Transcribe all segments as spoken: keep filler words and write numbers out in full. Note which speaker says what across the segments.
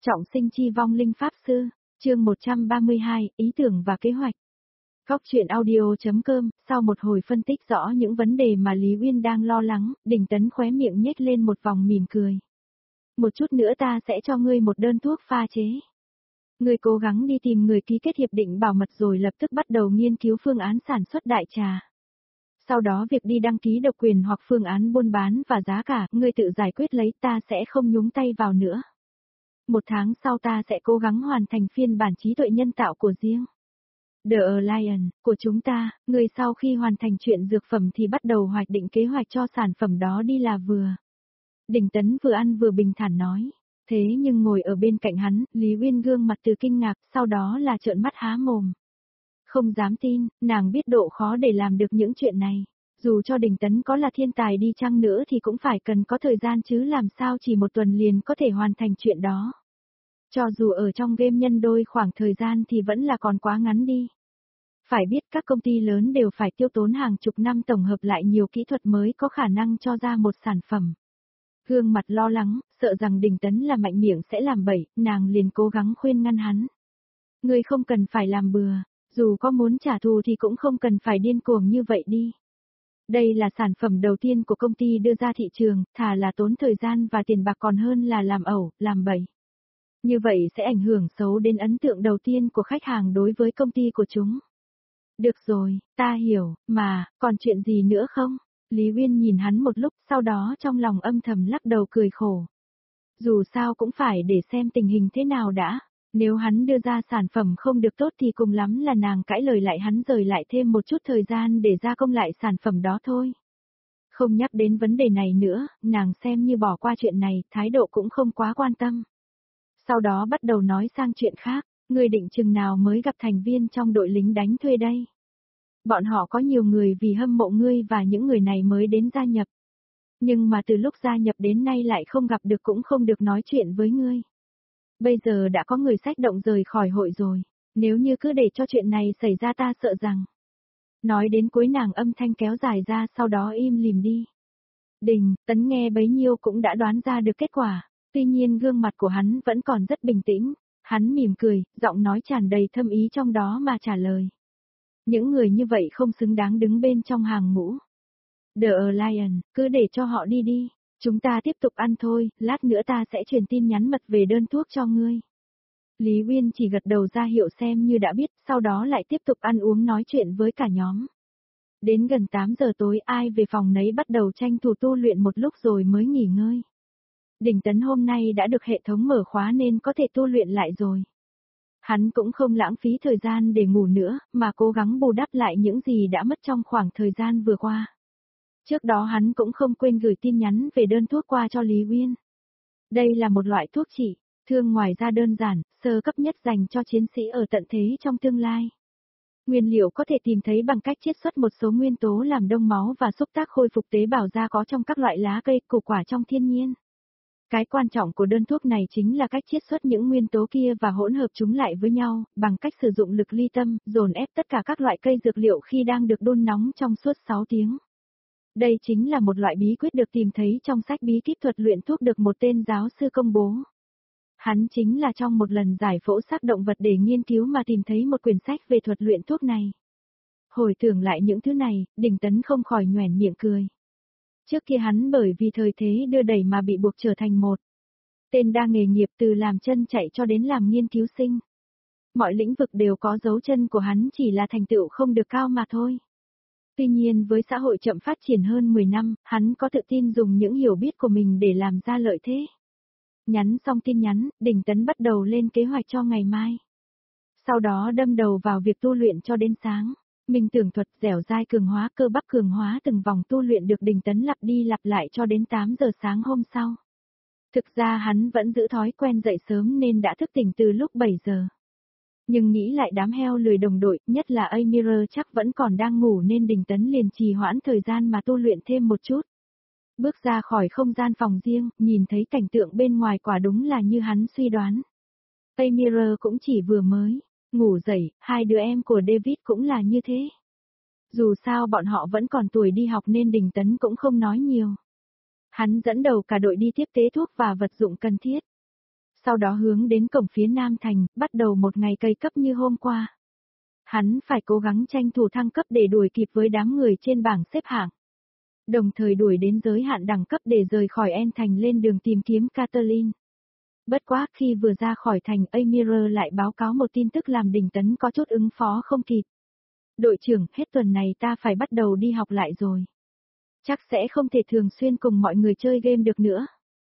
Speaker 1: Trọng sinh chi vong linh pháp sư, chương một trăm ba mươi hai, ý tưởng và kế hoạch. Góc truyện audio.com, sau một hồi phân tích rõ những vấn đề mà Lý Uyên đang lo lắng, Đình Tấn khóe miệng nhếch lên một vòng mỉm cười. Một chút nữa ta sẽ cho ngươi một đơn thuốc pha chế. Ngươi cố gắng đi tìm người ký kết hiệp định bảo mật rồi lập tức bắt đầu nghiên cứu phương án sản xuất đại trà. Sau đó việc đi đăng ký độc quyền hoặc phương án buôn bán và giá cả, ngươi tự giải quyết lấy, ta sẽ không nhúng tay vào nữa. Một tháng sau ta sẽ cố gắng hoàn thành phiên bản trí tuệ nhân tạo của riêng. The Alliance, của chúng ta, người sau khi hoàn thành chuyện dược phẩm thì bắt đầu hoạch định kế hoạch cho sản phẩm đó đi là vừa. Đình Tấn vừa ăn vừa bình thản nói. Thế nhưng ngồi ở bên cạnh hắn, Lý Uyên gương mặt từ kinh ngạc, sau đó là trợn mắt há mồm. Không dám tin, nàng biết độ khó để làm được những chuyện này. Dù cho Đình Tấn có là thiên tài đi chăng nữa thì cũng phải cần có thời gian chứ làm sao chỉ một tuần liền có thể hoàn thành chuyện đó. Cho dù ở trong game nhân đôi khoảng thời gian thì vẫn là còn quá ngắn đi. Phải biết các công ty lớn đều phải tiêu tốn hàng chục năm tổng hợp lại nhiều kỹ thuật mới có khả năng cho ra một sản phẩm. Gương mặt lo lắng, sợ rằng Đình Tấn là mạnh miệng sẽ làm bậy, nàng liền cố gắng khuyên ngăn hắn. Ngươi không cần phải làm bừa, dù có muốn trả thù thì cũng không cần phải điên cuồng như vậy đi. Đây là sản phẩm đầu tiên của công ty đưa ra thị trường, thà là tốn thời gian và tiền bạc còn hơn là làm ẩu, làm bậy. Như vậy sẽ ảnh hưởng xấu đến ấn tượng đầu tiên của khách hàng đối với công ty của chúng. Được rồi, ta hiểu, mà, còn chuyện gì nữa không? Lý Uyên nhìn hắn một lúc, sau đó trong lòng âm thầm lắc đầu cười khổ. Dù sao cũng phải để xem tình hình thế nào đã. Nếu hắn đưa ra sản phẩm không được tốt thì cùng lắm là nàng cãi lời lại hắn rời lại thêm một chút thời gian để gia công lại sản phẩm đó thôi. Không nhắc đến vấn đề này nữa, nàng xem như bỏ qua chuyện này, thái độ cũng không quá quan tâm. Sau đó bắt đầu nói sang chuyện khác, ngươi định chừng nào mới gặp thành viên trong đội lính đánh thuê đây? Bọn họ có nhiều người vì hâm mộ ngươi và những người này mới đến gia nhập. Nhưng mà từ lúc gia nhập đến nay lại không gặp được cũng không được nói chuyện với ngươi. Bây giờ đã có người xách động rời khỏi hội rồi, nếu như cứ để cho chuyện này xảy ra ta sợ rằng. Nói đến cuối nàng âm thanh kéo dài ra sau đó im lìm đi. Đình, Tấn nghe bấy nhiêu cũng đã đoán ra được kết quả, tuy nhiên gương mặt của hắn vẫn còn rất bình tĩnh, hắn mỉm cười, giọng nói tràn đầy thâm ý trong đó mà trả lời. Những người như vậy không xứng đáng đứng bên trong hàng ngũ. The Alliance, cứ để cho họ đi đi. Chúng ta tiếp tục ăn thôi, lát nữa ta sẽ truyền tin nhắn mật về đơn thuốc cho ngươi. Lý Uyên chỉ gật đầu ra hiệu xem như đã biết, sau đó lại tiếp tục ăn uống nói chuyện với cả nhóm. Đến gần tám giờ tối ai về phòng nấy bắt đầu tranh thủ tu luyện một lúc rồi mới nghỉ ngơi. Đình Tấn hôm nay đã được hệ thống mở khóa nên có thể tu luyện lại rồi. Hắn cũng không lãng phí thời gian để ngủ nữa, mà cố gắng bù đắp lại những gì đã mất trong khoảng thời gian vừa qua. Trước đó hắn cũng không quên gửi tin nhắn về đơn thuốc qua cho Lý Uyên. Đây là một loại thuốc trị, thương ngoài ra đơn giản, sơ cấp nhất dành cho chiến sĩ ở tận thế trong tương lai. Nguyên liệu có thể tìm thấy bằng cách chiết xuất một số nguyên tố làm đông máu và xúc tác khôi phục tế bào da có trong các loại lá cây, củ quả trong thiên nhiên. Cái quan trọng của đơn thuốc này chính là cách chiết xuất những nguyên tố kia và hỗn hợp chúng lại với nhau, bằng cách sử dụng lực ly tâm, dồn ép tất cả các loại cây dược liệu khi đang được đun nóng trong suốt sáu tiếng. Đây chính là một loại bí quyết được tìm thấy trong sách bí kíp thuật luyện thuốc được một tên giáo sư công bố. Hắn chính là trong một lần giải phẫu xác động vật để nghiên cứu mà tìm thấy một quyển sách về thuật luyện thuốc này. Hồi tưởng lại những thứ này, Đình Tấn không khỏi nhoẻn miệng cười. Trước kia hắn bởi vì thời thế đưa đẩy mà bị buộc trở thành một tên đa nghề nghiệp từ làm chân chạy cho đến làm nghiên cứu sinh. Mọi lĩnh vực đều có dấu chân của hắn chỉ là thành tựu không được cao mà thôi. Tuy nhiên với xã hội chậm phát triển hơn mười năm, hắn có tự tin dùng những hiểu biết của mình để làm ra lợi thế. Nhắn xong tin nhắn, Đình Tấn bắt đầu lên kế hoạch cho ngày mai. Sau đó đâm đầu vào việc tu luyện cho đến sáng. Minh tưởng thuật dẻo dai cường hóa cơ bắp cường hóa từng vòng tu luyện được Đình Tấn lặp đi lặp lại cho đến tám giờ sáng hôm sau. Thực ra hắn vẫn giữ thói quen dậy sớm nên đã thức tỉnh từ lúc bảy giờ. Nhưng nghĩ lại đám heo lười đồng đội, nhất là Amir chắc vẫn còn đang ngủ nên Đình Tấn liền trì hoãn thời gian mà tu luyện thêm một chút. Bước ra khỏi không gian phòng riêng, nhìn thấy cảnh tượng bên ngoài quả đúng là như hắn suy đoán. Amir cũng chỉ vừa mới ngủ dậy, hai đứa em của David cũng là như thế. Dù sao bọn họ vẫn còn tuổi đi học nên Đình Tấn cũng không nói nhiều. Hắn dẫn đầu cả đội đi tiếp tế thuốc và vật dụng cần thiết. Sau đó hướng đến cổng phía Nam Thành, bắt đầu một ngày cây cấp như hôm qua. Hắn phải cố gắng tranh thủ thăng cấp để đuổi kịp với đám người trên bảng xếp hạng. Đồng thời đuổi đến giới hạn đẳng cấp để rời khỏi En Thành lên đường tìm kiếm Catelyn. Bất quá khi vừa ra khỏi thành, Amir lại báo cáo một tin tức làm Đình Tấn có chút ứng phó không kịp. Đội trưởng, hết tuần này ta phải bắt đầu đi học lại rồi. Chắc sẽ không thể thường xuyên cùng mọi người chơi game được nữa.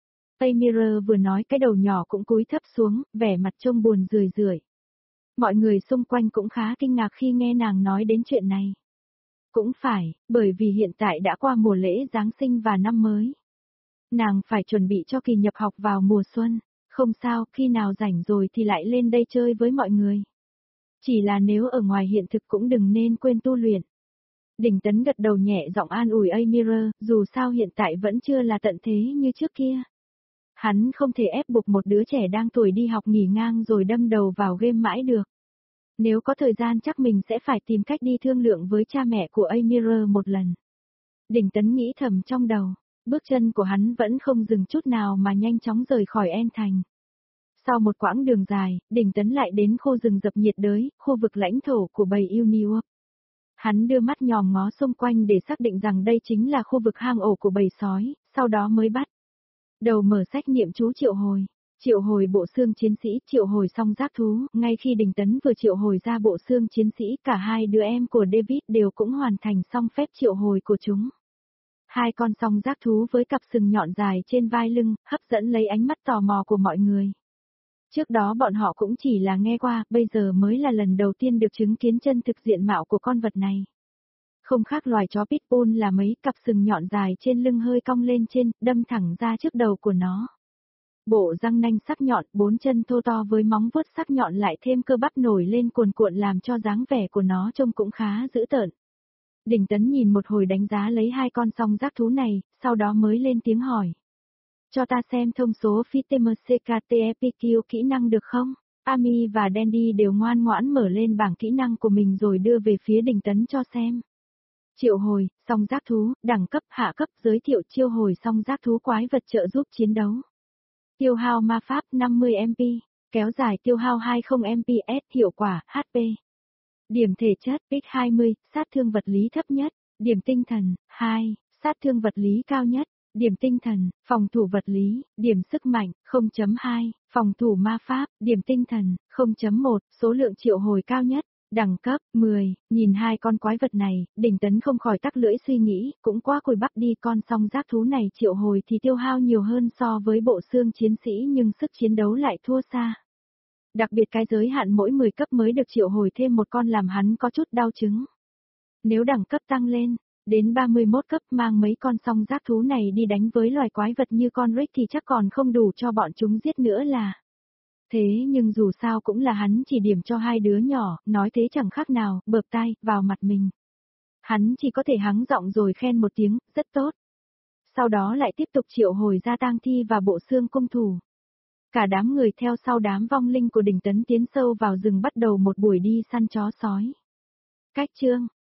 Speaker 1: Amir vừa nói cái đầu nhỏ cũng cúi thấp xuống, vẻ mặt trông buồn rười rượi. Mọi người xung quanh cũng khá kinh ngạc khi nghe nàng nói đến chuyện này. Cũng phải, bởi vì hiện tại đã qua mùa lễ Giáng sinh và năm mới. Nàng phải chuẩn bị cho kỳ nhập học vào mùa xuân. Không sao, khi nào rảnh rồi thì lại lên đây chơi với mọi người. Chỉ là nếu ở ngoài hiện thực cũng đừng nên quên tu luyện. Đình Tấn gật đầu nhẹ giọng an ủi Amir, dù sao hiện tại vẫn chưa là tận thế như trước kia. Hắn không thể ép buộc một đứa trẻ đang tuổi đi học nghỉ ngang rồi đâm đầu vào game mãi được. Nếu có thời gian chắc mình sẽ phải tìm cách đi thương lượng với cha mẹ của Amir một lần. Đình Tấn nghĩ thầm trong đầu, bước chân của hắn vẫn không dừng chút nào mà nhanh chóng rời khỏi En Thành. Sau một quãng đường dài, Đình Tấn lại đến khu rừng rậm nhiệt đới, khu vực lãnh thổ của bầy yêu New. Hắn đưa mắt nhòm ngó xung quanh để xác định rằng đây chính là khu vực hang ổ của bầy sói, sau đó mới bắt đầu mở sách niệm chú triệu hồi. Triệu hồi bộ xương chiến sĩ, triệu hồi xong giác thú, ngay khi Đình Tấn vừa triệu hồi ra bộ xương chiến sĩ, cả hai đứa em của David đều cũng hoàn thành xong phép triệu hồi của chúng. Hai con song giác thú với cặp sừng nhọn dài trên vai lưng, hấp dẫn lấy ánh mắt tò mò của mọi người. Trước đó bọn họ cũng chỉ là nghe qua, bây giờ mới là lần đầu tiên được chứng kiến chân thực diện mạo của con vật này. Không khác loài chó pitbull là mấy cặp sừng nhọn dài trên lưng hơi cong lên trên, đâm thẳng ra trước đầu của nó. Bộ răng nanh sắc nhọn, bốn chân thô to với móng vuốt sắc nhọn lại thêm cơ bắp nổi lên cuồn cuộn làm cho dáng vẻ của nó trông cũng khá dữ tợn. Đình Tấn nhìn một hồi đánh giá lấy hai con song giác thú này, sau đó mới lên tiếng hỏi. Cho ta xem thông số Fitness xê ca tê e pê quy kỹ năng được không? Amy và Dandy đều ngoan ngoãn mở lên bảng kỹ năng của mình rồi đưa về phía Đình Tấn cho xem. Triệu hồi, song giác thú, đẳng cấp, hạ cấp, giới thiệu chiêu hồi song giác thú quái vật trợ giúp chiến đấu. Tiêu hao ma pháp năm mươi em pê, kéo dài tiêu hao hai mươi em pê ét, hiệu quả, hát pê. Điểm thể chất, ích hai mươi, sát thương vật lý thấp nhất, điểm tinh thần, hai, sát thương vật lý cao nhất, điểm tinh thần, phòng thủ vật lý, điểm sức mạnh, không chấm hai, phòng thủ ma pháp, điểm tinh thần, không chấm một, số lượng triệu hồi cao nhất, đẳng cấp, mười, nhìn hai con quái vật này, Đình Tấn không khỏi tắc lưỡi suy nghĩ, cũng quá cùi bắp đi con song giác thú này triệu hồi thì tiêu hao nhiều hơn so với bộ xương chiến sĩ nhưng sức chiến đấu lại thua xa. Đặc biệt cái giới hạn mỗi mười cấp mới được triệu hồi thêm một con làm hắn có chút đau chứng. Nếu đẳng cấp tăng lên, đến ba mươi mốt cấp mang mấy con song giác thú này đi đánh với loài quái vật như con Rick thì chắc còn không đủ cho bọn chúng giết nữa là. Thế nhưng dù sao cũng là hắn chỉ điểm cho hai đứa nhỏ, nói thế chẳng khác nào, bợp tai, vào mặt mình. Hắn chỉ có thể hắng giọng rồi khen một tiếng, rất tốt. Sau đó lại tiếp tục triệu hồi ra tang thi và bộ xương cung thủ. Cả đám người theo sau đám vong linh của Đình Tấn tiến sâu vào rừng bắt đầu một buổi đi săn chó sói. Cách chương